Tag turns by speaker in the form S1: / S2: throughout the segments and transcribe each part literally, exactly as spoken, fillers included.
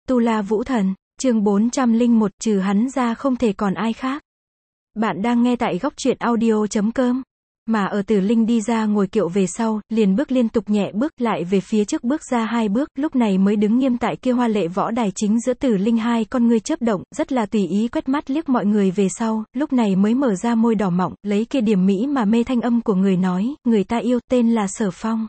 S1: Tu La Vũ Thần, chương bốn trăm lẻ một, trừ hắn ra không thể còn ai khác. Bạn đang nghe tại góc truyện audio chấm com. Mà ở Tử Linh đi ra ngồi kiệu về sau, liền bước liên tục nhẹ bước lại về phía trước bước ra hai bước, lúc này mới đứng nghiêm tại kia hoa lệ võ đài chính giữa. Tử Linh hai con ngươi chớp động, rất là tùy ý quét mắt liếc mọi người về sau, lúc này mới mở ra môi đỏ mọng, lấy kia điểm mỹ mà mê thanh âm của người nói, người ta yêu, tên là Sở Phong.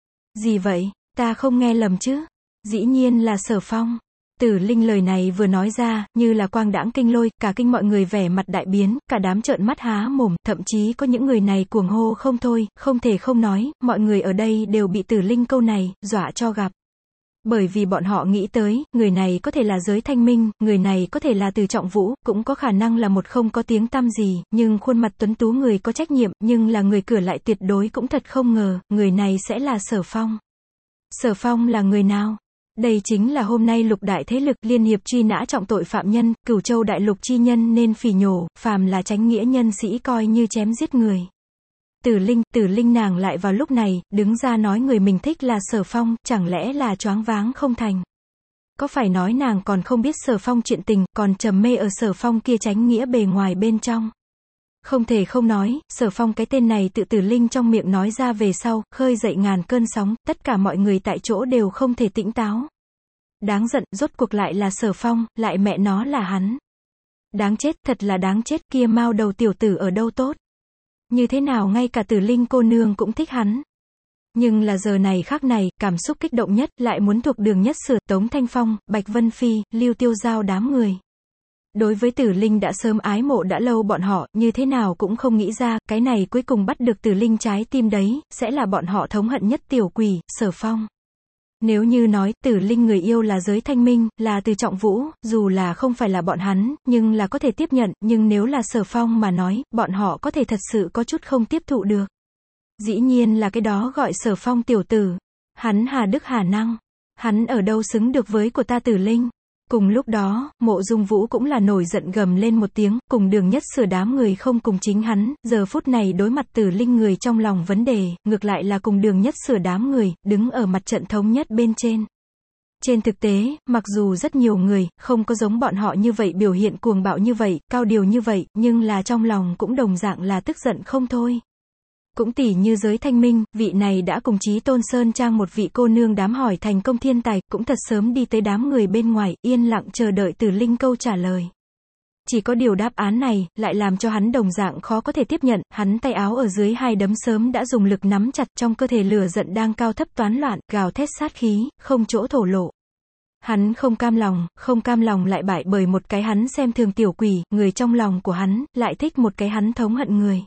S1: Gì vậy, ta không nghe lầm chứ? Dĩ nhiên là Sở Phong. Tử Linh lời này vừa nói ra, như là quang đãng kinh lôi, cả kinh mọi người vẻ mặt đại biến, cả đám trợn mắt há mồm, thậm chí có những người này cuồng hô không thôi, không thể không nói, mọi người ở đây đều bị Tử Linh câu này dọa cho gặp. Bởi vì bọn họ nghĩ tới, người này có thể là Giới Thanh Minh, người này có thể là Từ Trọng Vũ, cũng có khả năng là một không có tiếng tăm gì, nhưng khuôn mặt tuấn tú người có trách nhiệm, nhưng là người cửa lại tuyệt đối cũng thật không ngờ, người này sẽ là Sở Phong. Sở Phong là người nào? Đây chính là hôm nay lục đại thế lực liên hiệp truy nã trọng tội phạm nhân, Cửu Châu đại lục chi nhân nên phỉ nhổ, phàm là chánh nghĩa nhân sĩ coi như chém giết người. Tử Linh, Tử Linh nàng lại vào lúc này, đứng ra nói người mình thích là Sở Phong, chẳng lẽ là choáng váng không thành. Có phải nói nàng còn không biết Sở Phong chuyện tình, còn trầm mê ở Sở Phong kia chánh nghĩa bề ngoài bên trong. Không thể không nói, Sở Phong cái tên này tự Tử Linh trong miệng nói ra về sau, khơi dậy ngàn cơn sóng, tất cả mọi người tại chỗ đều không thể tĩnh táo. Đáng giận, rốt cuộc lại là Sở Phong, lại mẹ nó là hắn. Đáng chết, thật là đáng chết, kia mao đầu tiểu tử ở đâu tốt. Như thế nào ngay cả Tử Linh cô nương cũng thích hắn. Nhưng là giờ này khác này, cảm xúc kích động nhất, lại muốn thuộc Đường Nhất Sửa, Tống Thanh Phong, Bạch Vân Phi, Lưu Tiêu Giao đám người. Đối với Tử Linh đã sớm ái mộ đã lâu bọn họ, như thế nào cũng không nghĩ ra, cái này cuối cùng bắt được Tử Linh trái tim đấy, sẽ là bọn họ thống hận nhất tiểu quỷ, Sở Phong. Nếu như nói, Tử Linh người yêu là Giới Thanh Minh, là Từ Trọng Vũ, dù là không phải là bọn hắn, nhưng là có thể tiếp nhận, nhưng nếu là Sở Phong mà nói, bọn họ có thể thật sự có chút không tiếp thụ được. Dĩ nhiên là cái đó gọi Sở Phong tiểu tử. Hắn hà đức hà năng. Hắn ở đâu xứng được với của ta Tử Linh. Cùng lúc đó, Mộ Dung Vũ cũng là nổi giận gầm lên một tiếng, cùng Đường Nhất Sửa đám người không cùng chính hắn, giờ phút này đối mặt Tử Linh người trong lòng vấn đề, ngược lại là cùng Đường Nhất Sửa đám người, đứng ở mặt trận thống nhất bên trên. Trên thực tế, mặc dù rất nhiều người, không có giống bọn họ như vậy biểu hiện cuồng bạo như vậy, cao điều như vậy, nhưng là trong lòng cũng đồng dạng là tức giận không thôi. Cũng tỉ như Giới Thanh Minh, vị này đã cùng Chí Tôn Sơn Trang một vị cô nương đám hỏi thành công thiên tài, cũng thật sớm đi tới đám người bên ngoài, yên lặng chờ đợi Tử Linh câu trả lời. Chỉ có điều đáp án này, lại làm cho hắn đồng dạng khó có thể tiếp nhận, hắn tay áo ở dưới hai đấm sớm đã dùng lực nắm chặt, trong cơ thể lửa giận đang cao thấp toán loạn, gào thét sát khí, không chỗ thổ lộ. Hắn không cam lòng, không cam lòng lại bại bởi một cái hắn xem thường tiểu quỷ, người trong lòng của hắn, lại thích một cái hắn thống hận người.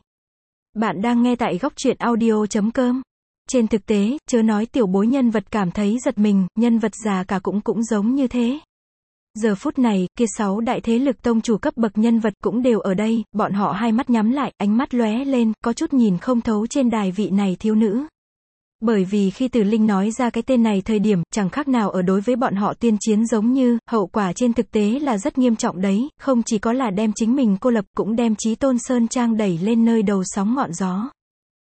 S1: Bạn đang nghe tại góc truyện audio chấm com. Trên thực tế, chớ nói tiểu bối nhân vật cảm thấy giật mình, nhân vật già cả cũng cũng giống như thế. Giờ phút này, kia sáu đại thế lực tông chủ cấp bậc nhân vật cũng đều ở đây, bọn họ hai mắt nhắm lại, ánh mắt lóe lên, có chút nhìn không thấu trên đài vị này thiếu nữ. Bởi vì khi Tử Linh nói ra cái tên này thời điểm, chẳng khác nào ở đối với bọn họ tuyên chiến giống như, hậu quả trên thực tế là rất nghiêm trọng đấy, không chỉ có là đem chính mình cô lập, cũng đem Chí Tôn Sơn Trang đẩy lên nơi đầu sóng ngọn gió.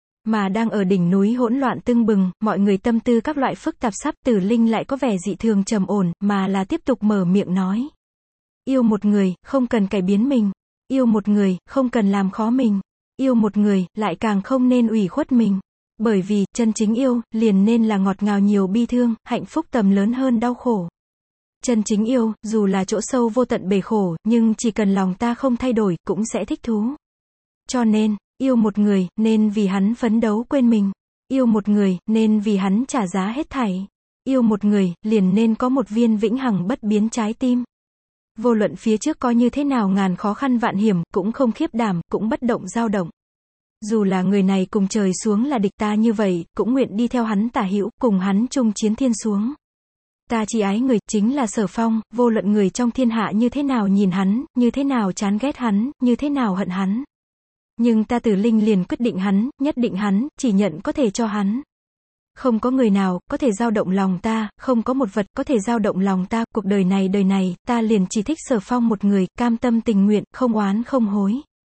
S1: Mà đang ở đỉnh núi hỗn loạn tưng bừng, mọi người tâm tư các loại phức tạp sắp, Tử Linh lại có vẻ dị thường trầm ổn, mà là tiếp tục mở miệng nói. Yêu một người, không cần cải biến mình. Yêu một người, không cần làm khó mình. Yêu một người, lại càng không nên ủy khuất mình. Bởi vì, chân chính yêu, liền nên là ngọt ngào nhiều bi thương, hạnh phúc tầm lớn hơn đau khổ. Chân chính yêu, dù là chỗ sâu vô tận bể khổ, nhưng chỉ cần lòng ta không thay đổi, cũng sẽ thích thú. Cho nên, yêu một người, nên vì hắn phấn đấu quên mình. Yêu một người, nên vì hắn trả giá hết thảy. Yêu một người, liền nên có một viên vĩnh hằng bất biến trái tim. Vô luận phía trước có như thế nào ngàn khó khăn vạn hiểm, cũng không khiếp đảm, cũng bất động dao động. Dù là người này cùng trời xuống là địch ta như vậy, cũng nguyện đi theo hắn tả hữu, cùng hắn chung chiến thiên xuống. Ta chỉ ái người, chính là Sở Phong, vô luận người trong thiên hạ như thế nào nhìn hắn, như thế nào chán ghét hắn, như thế nào hận hắn. Nhưng ta Tử Linh liền quyết định hắn, nhất định hắn, chỉ nhận có thể cho hắn. Không có người nào, có thể dao động lòng ta, không có một vật, có thể dao động lòng ta, cuộc đời này đời này, ta liền chỉ thích Sở Phong một người, cam tâm tình nguyện, không oán không hối.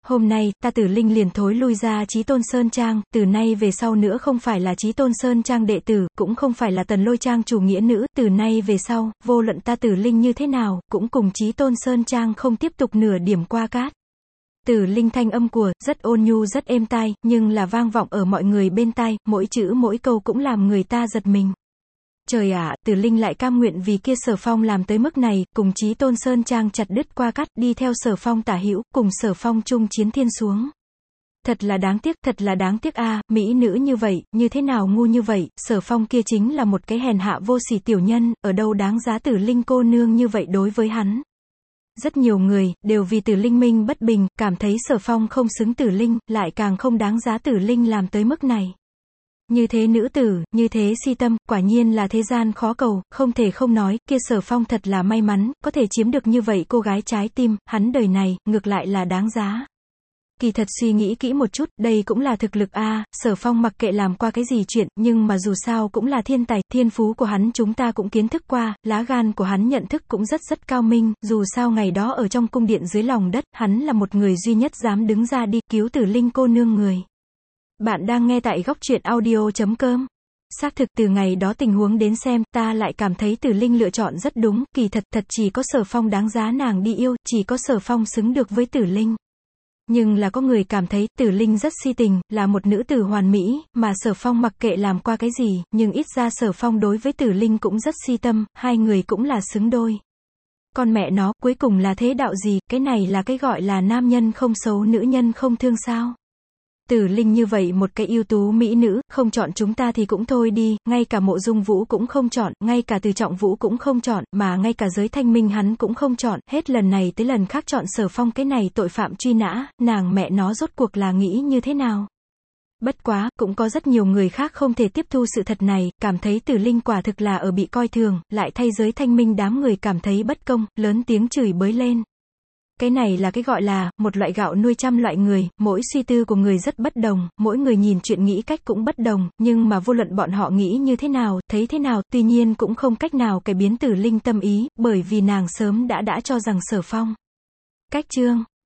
S1: Hôm nay, ta Tử Linh liền thối lui ra Chí Tôn Sơn Trang, từ nay về sau nữa không phải là Chí Tôn Sơn Trang đệ tử, cũng không phải là Tần Lôi Trang chủ nghĩa nữ, từ nay về sau, vô luận ta Tử Linh như thế nào, cũng cùng Chí Tôn Sơn Trang không tiếp tục nửa điểm qua cát. Tử Linh thanh âm của, rất ôn nhu rất êm tai, nhưng là vang vọng ở mọi người bên tai, mỗi chữ mỗi câu cũng làm người ta giật mình. Trời ạ, à, Tử Linh lại cam nguyện vì kia Sở Phong làm tới mức này, cùng Chí Tôn Sơn Trang chặt đứt qua cắt, đi theo Sở Phong tả hữu, cùng Sở Phong chung chiến thiên xuống. Thật là đáng tiếc, thật là đáng tiếc a, à, mỹ nữ như vậy, như thế nào ngu như vậy, Sở Phong kia chính là một cái hèn hạ vô sỉ tiểu nhân, ở đâu đáng giá Tử Linh cô nương như vậy đối với hắn. Rất nhiều người, đều vì Tử Linh minh bất bình, cảm thấy Sở Phong không xứng Tử Linh, lại càng không đáng giá Tử Linh làm tới mức này. Như thế nữ tử, như thế si tâm, quả nhiên là thế gian khó cầu, không thể không nói, kia Sở Phong thật là may mắn, có thể chiếm được như vậy cô gái trái tim, hắn đời này, ngược lại là đáng giá. Kỳ thật suy nghĩ kỹ một chút, đây cũng là thực lực a, à, Sở Phong mặc kệ làm qua cái gì chuyện, nhưng mà dù sao cũng là thiên tài, thiên phú của hắn chúng ta cũng kiến thức qua, lá gan của hắn nhận thức cũng rất rất cao minh, dù sao ngày đó ở trong cung điện dưới lòng đất, hắn là một người duy nhất dám đứng ra đi cứu Tử Linh cô nương người. Bạn đang nghe tại góc truyện audio chấm com. Xác thực từ ngày đó tình huống đến xem, ta lại cảm thấy Tử Linh lựa chọn rất đúng, kỳ thật thật chỉ có Sở Phong đáng giá nàng đi yêu, chỉ có Sở Phong xứng được với Tử Linh. Nhưng là có người cảm thấy, Tử Linh rất si tình, là một nữ tử hoàn mỹ, mà Sở Phong mặc kệ làm qua cái gì, nhưng ít ra Sở Phong đối với Tử Linh cũng rất si tâm, hai người cũng là xứng đôi. Con mẹ nó, cuối cùng là thế đạo gì, cái này là cái gọi là nam nhân không xấu nữ nhân không thương sao? Tử Linh như vậy một cái ưu tú mỹ nữ, không chọn chúng ta thì cũng thôi đi, ngay cả Mộ Dung Vũ cũng không chọn, ngay cả Từ Trọng Vũ cũng không chọn, mà ngay cả Giới Thanh Minh hắn cũng không chọn, hết lần này tới lần khác chọn Sở Phong cái này tội phạm truy nã, nàng mẹ nó rốt cuộc là nghĩ như thế nào? Bất quá, cũng có rất nhiều người khác không thể tiếp thu sự thật này, cảm thấy Tử Linh quả thực là ở bị coi thường, lại thay Giới Thanh Minh đám người cảm thấy bất công, lớn tiếng chửi bới lên. Cái này là cái gọi là, một loại gạo nuôi trăm loại người, mỗi suy tư của người rất bất đồng, mỗi người nhìn chuyện nghĩ cách cũng bất đồng, nhưng mà vô luận bọn họ nghĩ như thế nào, thấy thế nào, tuy nhiên cũng không cách nào cải biến Tử Linh tâm ý, bởi vì nàng sớm đã đã cho rằng Sở Phong. Cách chương